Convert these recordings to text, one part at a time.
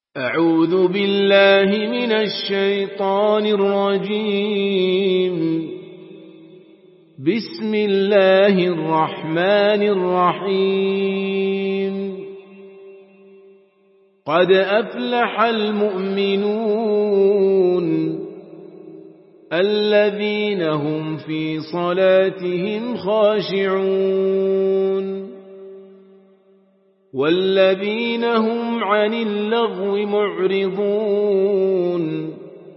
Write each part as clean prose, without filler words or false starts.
أعوذ بالله من الشيطان الرجيم. بسم الله الرحمن الرحيم. قد أفلح المؤمنون الذين هم في صلاتهم خاشعون والذين هم عن اللغو معرضون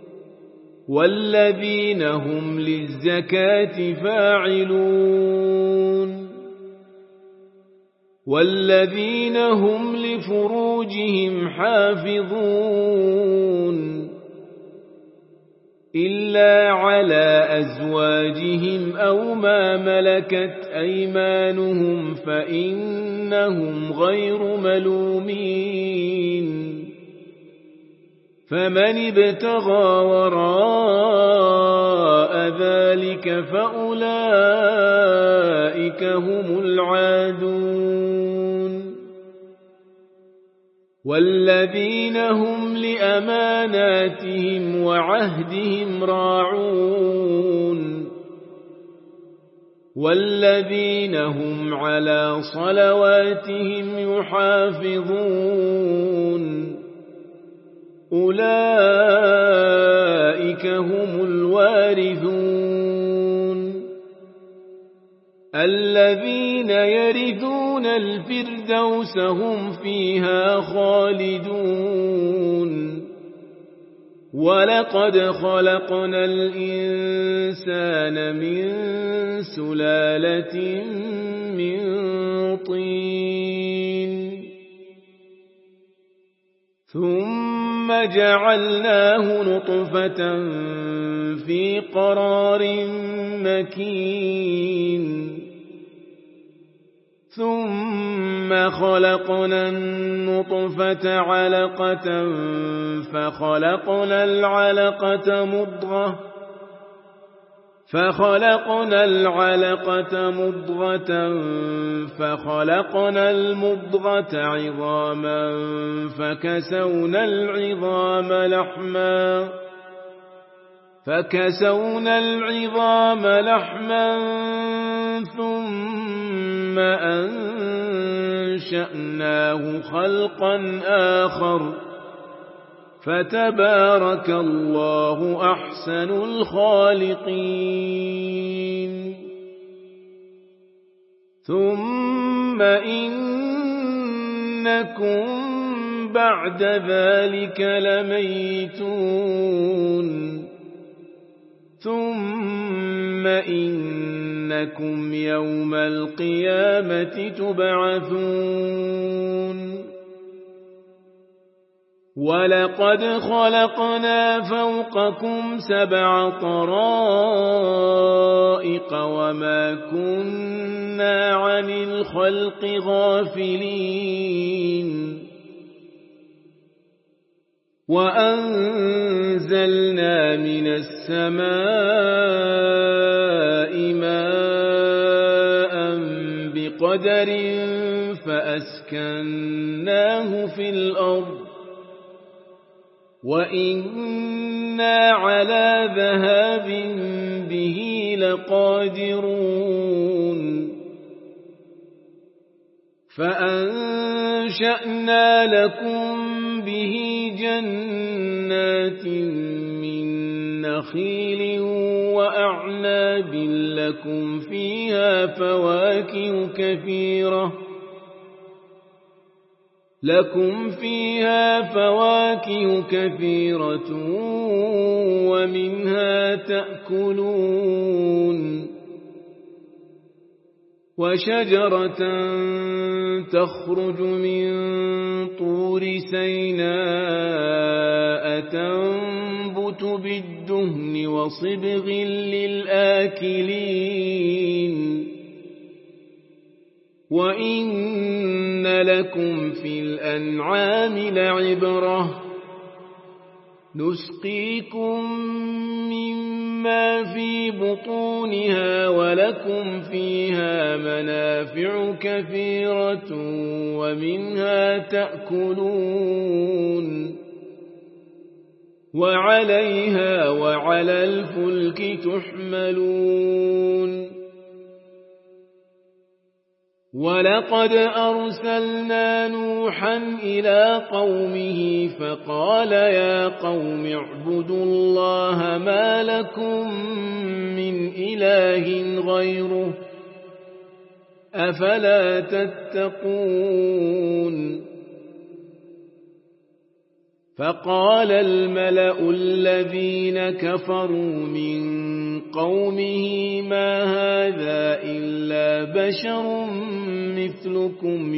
والذين هم للزكاة فاعلون والذين هم لفروجهم حافظون إلا على أزواجهم أو ما ملكت أيمانهم فإنهم غير ملومين. فمن ابتغى وراء ذلك فأولئك هم العادون. والذين هم لأماناتهم وعهدهم راعون والذين هم على صلواتهم يحافظون أولئك هم الوارثون الذين يرثون الفردوس هم فيها خالدون. ولقد خلقنا الإنسان من سلالة من طين ثم جعلناه نطفة في قرار مكين ثم خلقنا النطفة علقة فخلقنا العلقة مضغة فخلقنا المضغة عظاما فكسونا العظام لحما ثم أنشأناه خلقا آخر فتبارك الله أحسن الخالقين. ثم إنكم بعد ذلك لميتون ثم إنكم يوم القيامة تبعثون. ولقد خلقنا فوقكم 7 طرائق وما كنا عن الخلق غافلين. وأنزلنا من السماء ماء بقدر فأسكناه في الأرض وإنا على ذهاب به لقادرون. فأنشأنا لكم به جنات من نخيل وأعناب لكم فيها فواكه كثيرة ومنها تأكلون. وشجرة تخرج من طور سيناء تنبت بالدهن وصبغ للآكلين. وإن لكم في الأنعام لعبرة نسقيكم مما في بطونها ولكم فيها منافع كثيرة ومنها تأكلون وعليها وعلى الفلك تحملون ولقد أرسلنا نوحا إلى قومه فقال يا قوم اعبدوا الله ما لكم من إله غيره أفلا تتقون فقال الملأ الذين كفروا من قومه ما هذا إلا بشر مثلكم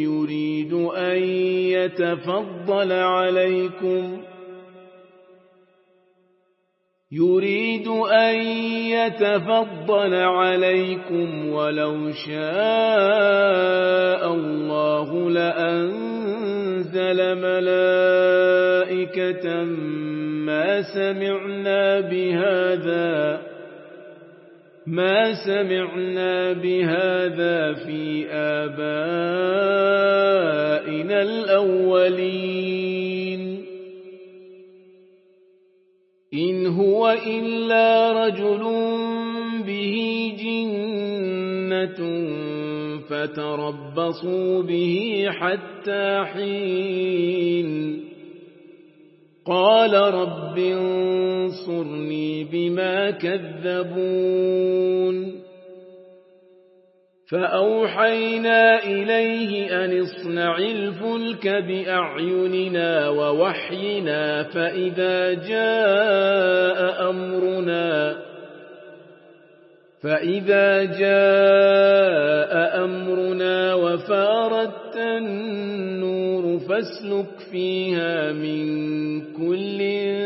يريد أن يتفضل عليكم ولو شاء الله لأنزل ملائكة ما سمعنا بهذا في آبائنا الأولين إن هو إلا رجل به جنة فتربصوا به حتى حين قال رب انصرني بما كذبون فأوحينا إليه أن اصنع الفلك بأعيننا ووحينا فإذا جاء أمرنا وفارت النور فاسلك فيها من كل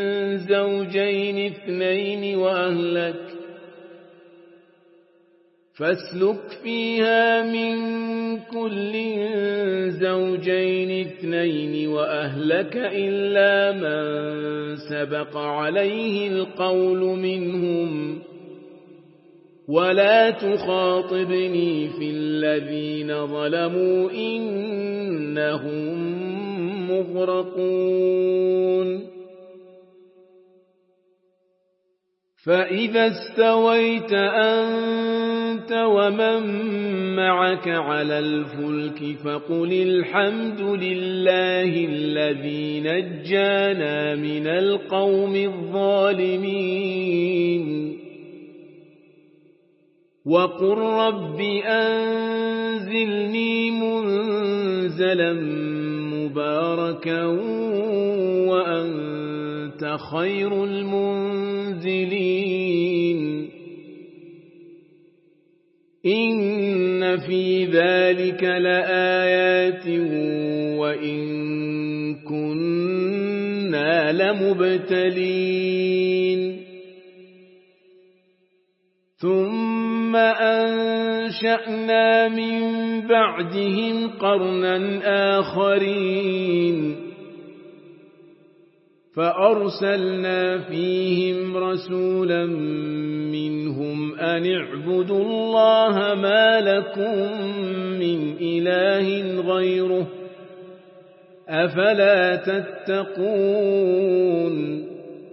زوجين اثنين وأهلك إلا من سبق عليه القول منهم ولا تخاطبني في الذين ظلموا إنهم مغرقون فإذا استويت أنت ومن معك على الفلك فقل الحمد لله الذي نجانا من القوم الظالمين وقل رب أنزلني منزلا مباركا وأنت خير المنزلين إن في ذلك لآيات وإن كنا لمبتلين ثم أنشأنا من بعدهم قرنا آخرين فأرسلنا فيهم رسولا منهم أن اعبدوا الله ما لكم من إله غيره أفلا تتقون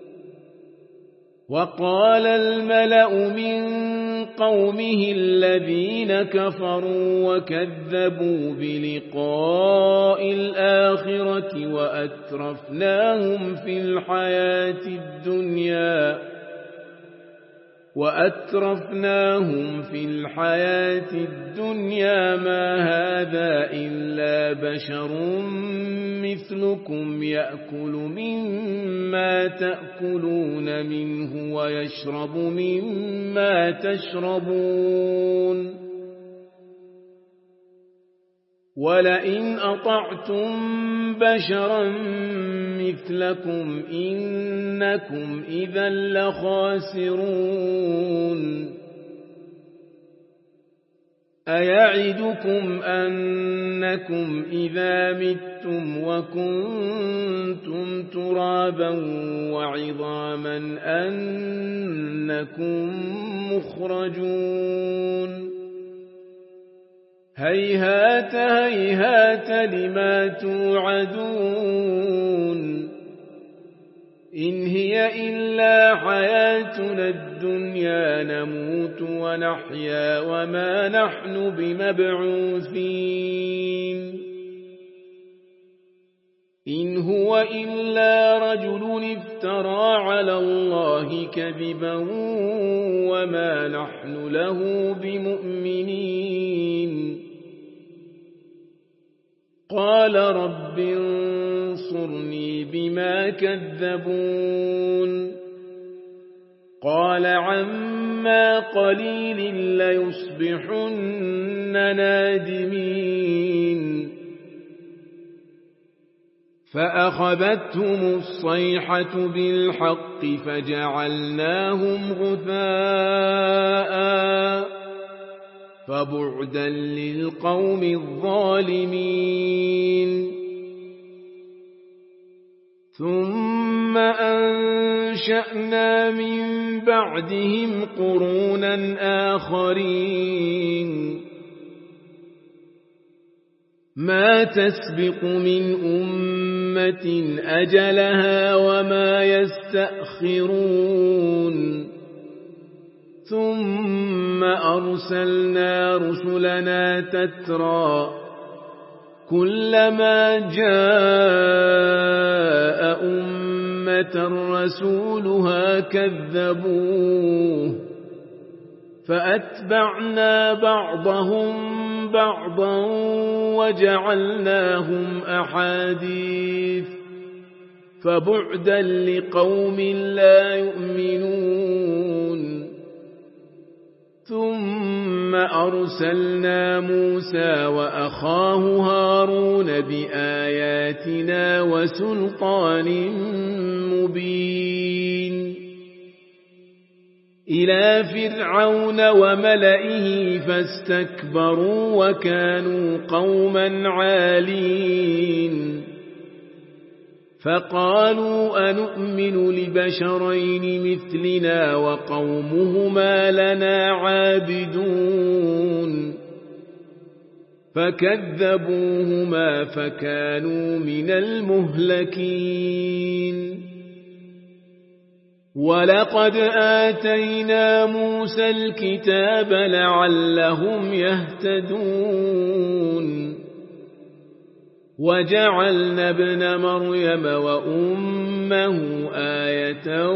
وقال الملأ من قومه الذين كفروا وكذبوا بلقاء الآخرة وأترفناهم في الحياة الدنيا ما هذا إلا بشر مثلكم يأكل مما تأكلون منه ويشرب مما تشربون ولئن أطعتم بشرا مثلكم إنكم إذا لخاسرون أيعدكم أنكم إذا متم وكنتم ترابا وعظاما أنكم مخرجون هيهات هيهات لما توعدون إن هي هي إلا حياتنا الدنيا نموت ونحيا وما نحن بمبعوثين إن هو إلا رجل افترى على الله كذبا وما نحن له بمؤمنين قال رب انصرني بما كذبون قال عما قليل ليصبحن نادمين فأخذتهم الصيحة بالحق فجعلناهم غثاء فبعدا للقوم الظالمين ثم أنشأنا من بعدهم قرونا آخرين ما تسبق من أمة أجلها وما يستأخرون ثم أرسلنا رسلنا تترى كلما جاء أمة رسولها كذبوه فأتبعنا بعضهم بعضا وجعلناهم أحاديث فبعدا لقوم لا يؤمنون ثم أرسلنا موسى وأخاه هارون بآياتنا وسلطان مبين إلى فرعون وملئه فاستكبروا وكانوا قوما عالين فقالوا أنؤمن لبشرين مثلنا وقومهما لنا عابدون فكذبوهما فكانوا من المهلكين ولقد آتينا موسى الكتاب لعلهم يهتدون وجعلنا ابن مريم وأمه آية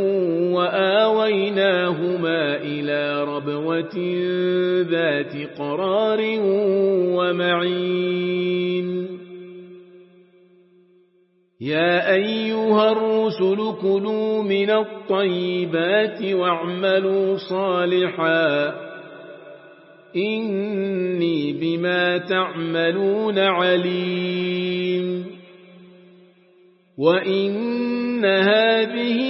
وآويناهما إلى ربوة ذات قرار ومعين يا أيها الرسل كلوا من الطيبات واعملوا صالحا إني بما تعملون عليم وإن هذه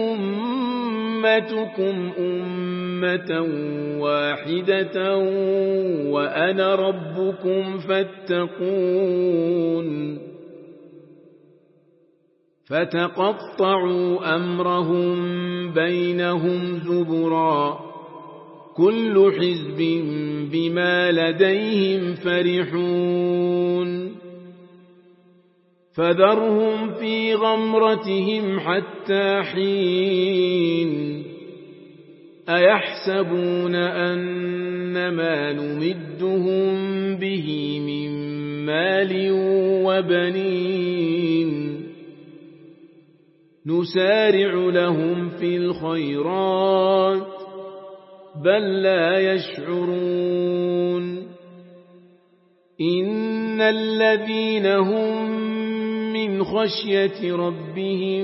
أمتكم أمة واحدة وأنا ربكم فاتقون فتقطعوا أمرهم بينهم زبرا كل حزب بما لديهم فرحون فذرهم في غمرتهم حتى حين أيحسبون أنما نمدهم به من مال وبنين نسارع لهم في الخيرات بل لا يشعرون إن الذين هم من خشية ربهم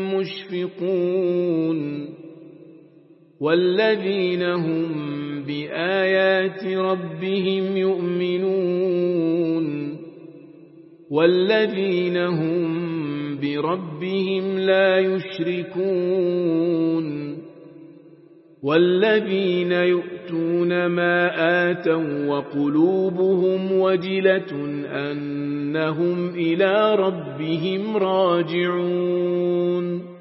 مشفقون والذين هم بآيات ربهم يؤمنون والذين هم بربهم لا يشركون والذين يؤتون ما آتوا وقلوبهم وجلة أنهم إلى ربهم راجعون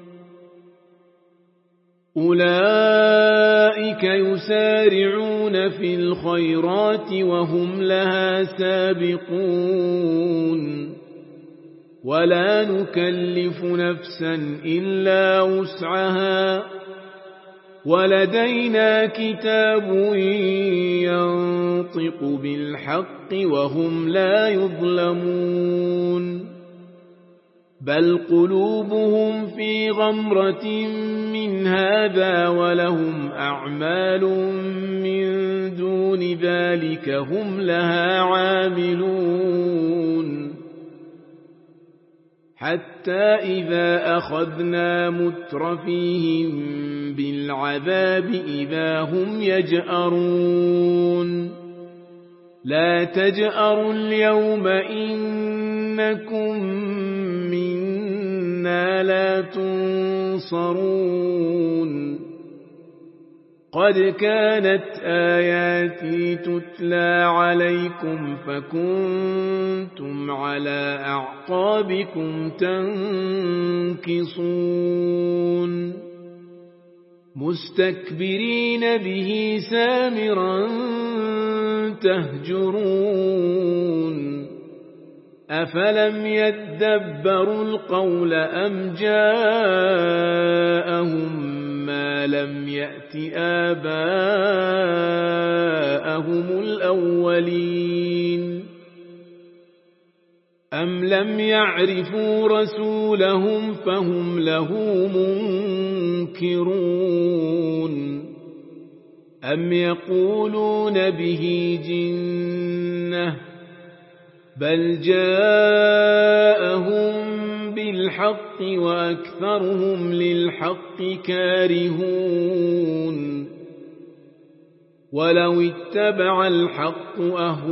أولئك يسارعون في الخيرات وهم لها سابقون ولا نكلف نفسا إلا وسعها ولدينا كتاب ينطق بالحق وهم لا يظلمون بل قلوبهم في غمرة من هذا ولهم أعمال من دون ذلك هم لها عاملون حتى إذا أخذنا مترفيهم بالعذاب إذا هم يجأرون لا تجأروا اليوم إنكم منا لا تنصرون قد كانت آياتي تتلى عليكم فكنتم على أعقابكم تنكصون مستكبرين به سامرا تهجرون أفلم يدبروا القول أم جاءهم ما لم يأت آباءهم الأولين أم لم يعرفوا رسولهم فهم له منكرون أم يقولون به جنة بل جاءهم بالحق وأكثرهم للحق كارهون ولو اتبع الحق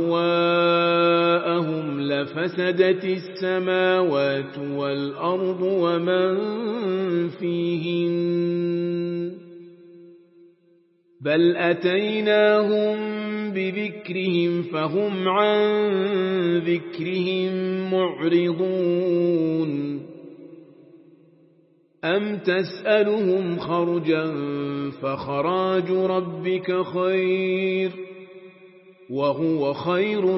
أهواءهم لفسدت السماوات والأرض ومن فيهن بل أتيناهم بذكرهم فهم عن ذكرهم معرضون أم تسألهم خرجا فخراج ربك خير وهو خير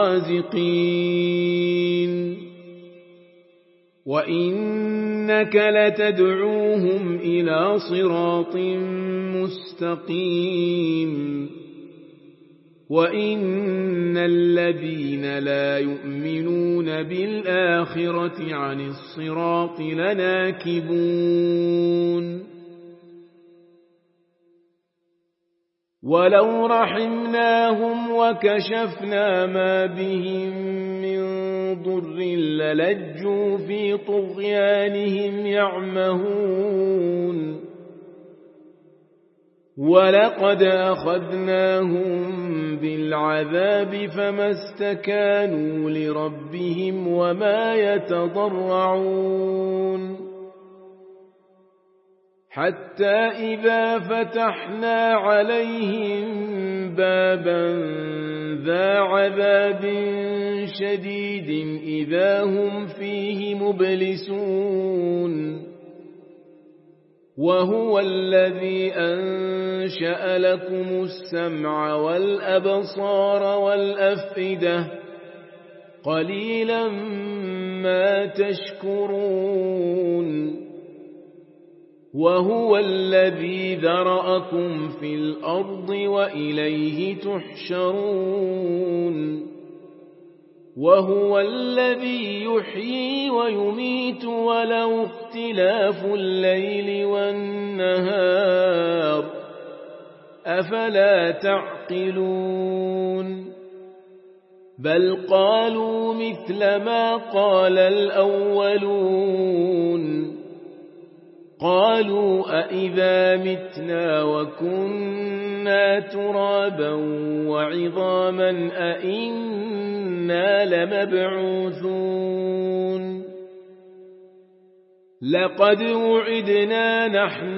الرازقين وإنك لتدعوهم إلى صراط مستقيم وإن الذين لا يؤمنون بالآخرة عن الصراط لناكبون ولو رحمناهم وكشفنا ما بهم من ضر للجوا في طغيانهم يعمهون ولقد أخذناهم بالعذاب فما استكانوا لربهم وما يتضرعون حتى إذا فتحنا عليهم بابا ذا عذاب شديد إذا هم فيه مبلسون وهو الذي أنشأ لكم السمع والأبصار والأفئدة قليلا ما تشكرون وهو الذي ذرأكم في الأرض وإليه تحشرون وهو الذي يحيي ويميت وله اختلاف الليل والنهار أفلا تعقلون بل قالوا مثل ما قال الأولون قالوا أئذا متنا وكنا ترابا وعظاما أئنا لمبعوثون لقد وعدنا نحن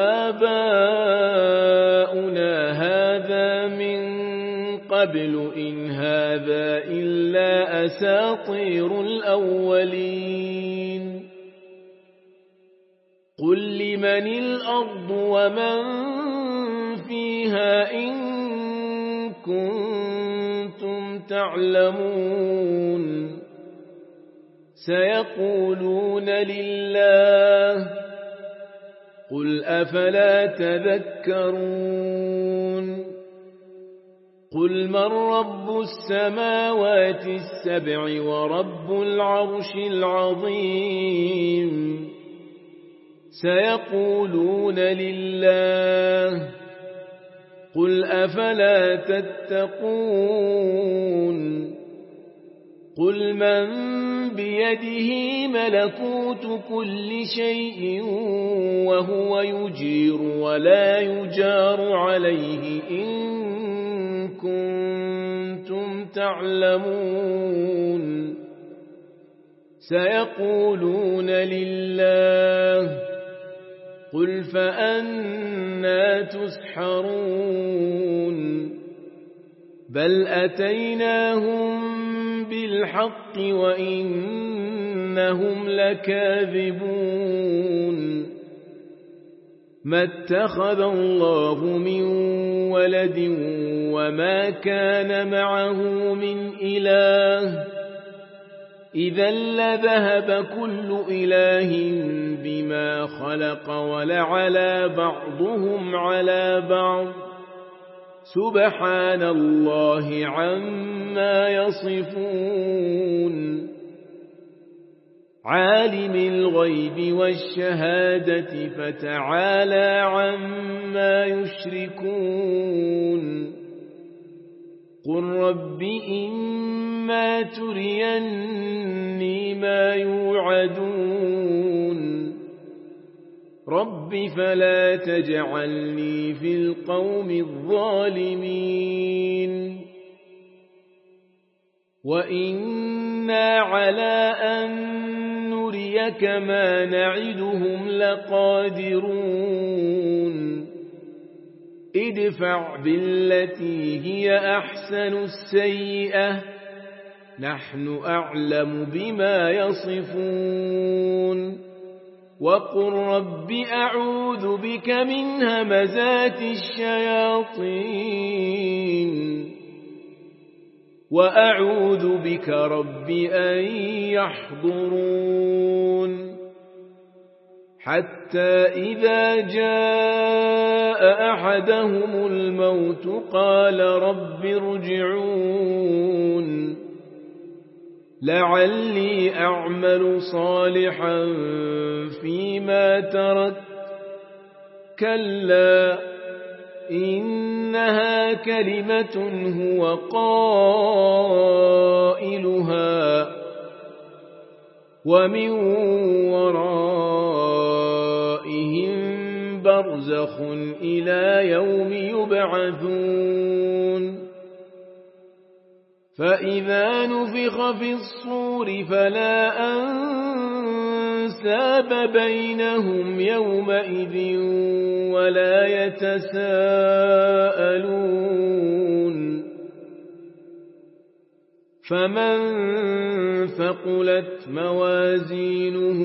وآباؤنا هذا من قبل إن هذا إلا أساطير الأولين قل لمن الأرض ومن فيها إن كنتم تعلمون سيقولون لله قل أفلا تذكرون قل من رب السماوات السبع ورب العرش العظيم سيقولون لله قل أفلا تتقون قل من بيده ملكوت كل شيء وهو يجير ولا يجار عليه إن كنتم تعلمون سيقولون لله قل فأنى تسحرون بل أتيناهم بالحق وإنهم لكاذبون ما اتخذ الله من ولد وما كان معه من إله إذا لذهب كل إله بما خلق ولعلى بعضهم على بعض سبحان الله عما يصفون عالم الغيب والشهادة فتعالى عما يشركون قل رب إما تريني ما يوعدون رب فلا تجعلني في القوم الظالمين وإنا على أن نريك ما نعدهم لقادرون ادفع بالتي هي أحسن السيئة نحن أعلم بما يصفون وقل رب أعوذ بك من همزات الشياطين وأعوذ بك رب أن يحضرون حتى إذا جاء أحدهم الموت قال رب ارجعون لعلي أعمل صالحا فيما تركت كلا إنها كلمة هو قائلها ومن ورائهم برزخ إلى يوم يبعثون فإذا نفخ في الصور فلا أنساب بينهم يومئذ ولا يتساءلون فمن ثقلت موازينه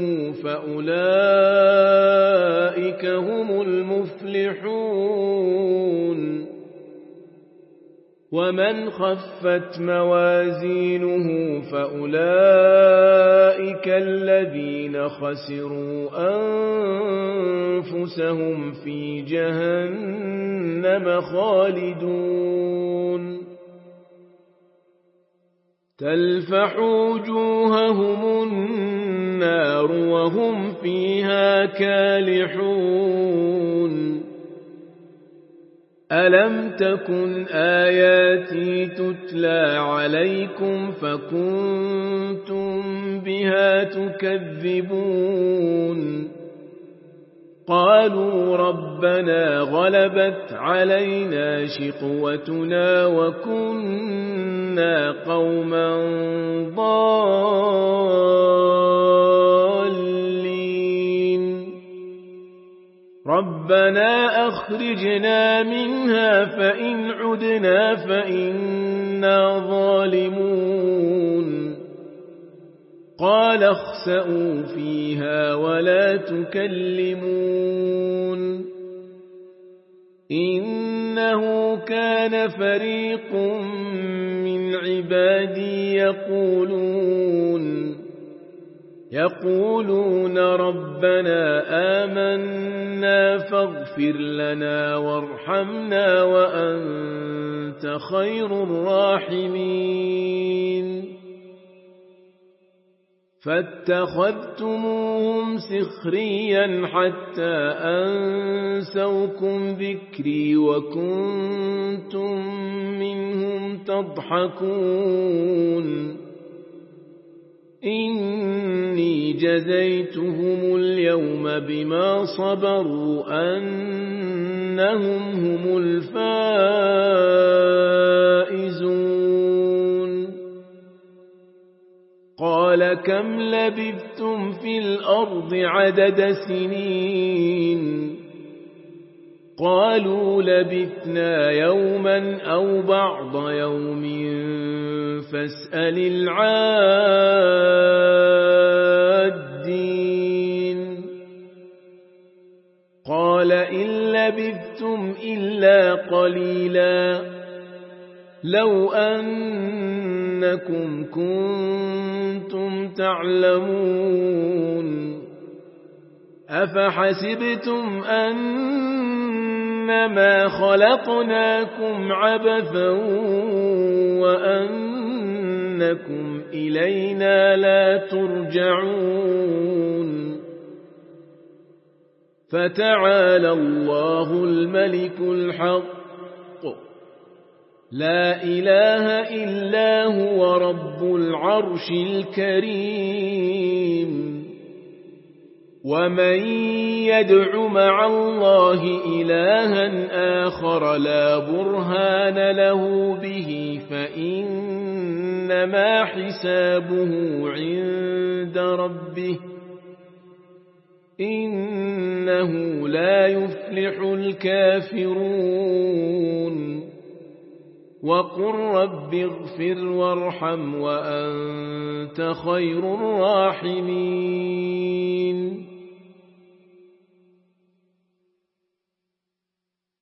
فأولئك هم المفلحون ومن خفت موازينه فأولئك الذين خسروا أنفسهم في جهنم خالدون تلفح وجوههم النار وهم فيها كالحون ألم تكن آياتي تتلى عليكم فكنتم بها تكذبون قالوا ربنا غلبت علينا شقوتنا وكنا قوما ضالين ربنا أخرجنا منها فإن عدنا فإنا ظالمون قال اخسئوا فيها ولا تكلمون إنه كان فريق من عبادي يقولون يقولون ربنا آمنا فاغفر لنا وارحمنا وأنت خير الراحمين فاتخذتموهم سخريا حتى أنسوكم ذكري وكنتم منهم تضحكون إني جزيتهم اليوم بما صبروا أنهم هم الفائزون قال كم لبثتم في الأرض عدد سنين قالوا لبثنا يوما أو بعض يوم فاسأل العادين قال إن لبثتم إلا قليلا لو أنكم كنتم تعلمون أفحسبتم أنما خلقناكم عبثا وأنكم إلينا لا ترجعون فتعالى الله الملك الحق لا إله إلا هو رب العرش الكريم ومن يدع مع الله إلها آخر لا برهان له به فإنما حسابه عند ربه إنه لا يفلح الكافرون وقل رب اغفر وارحم وأنت خير الراحمين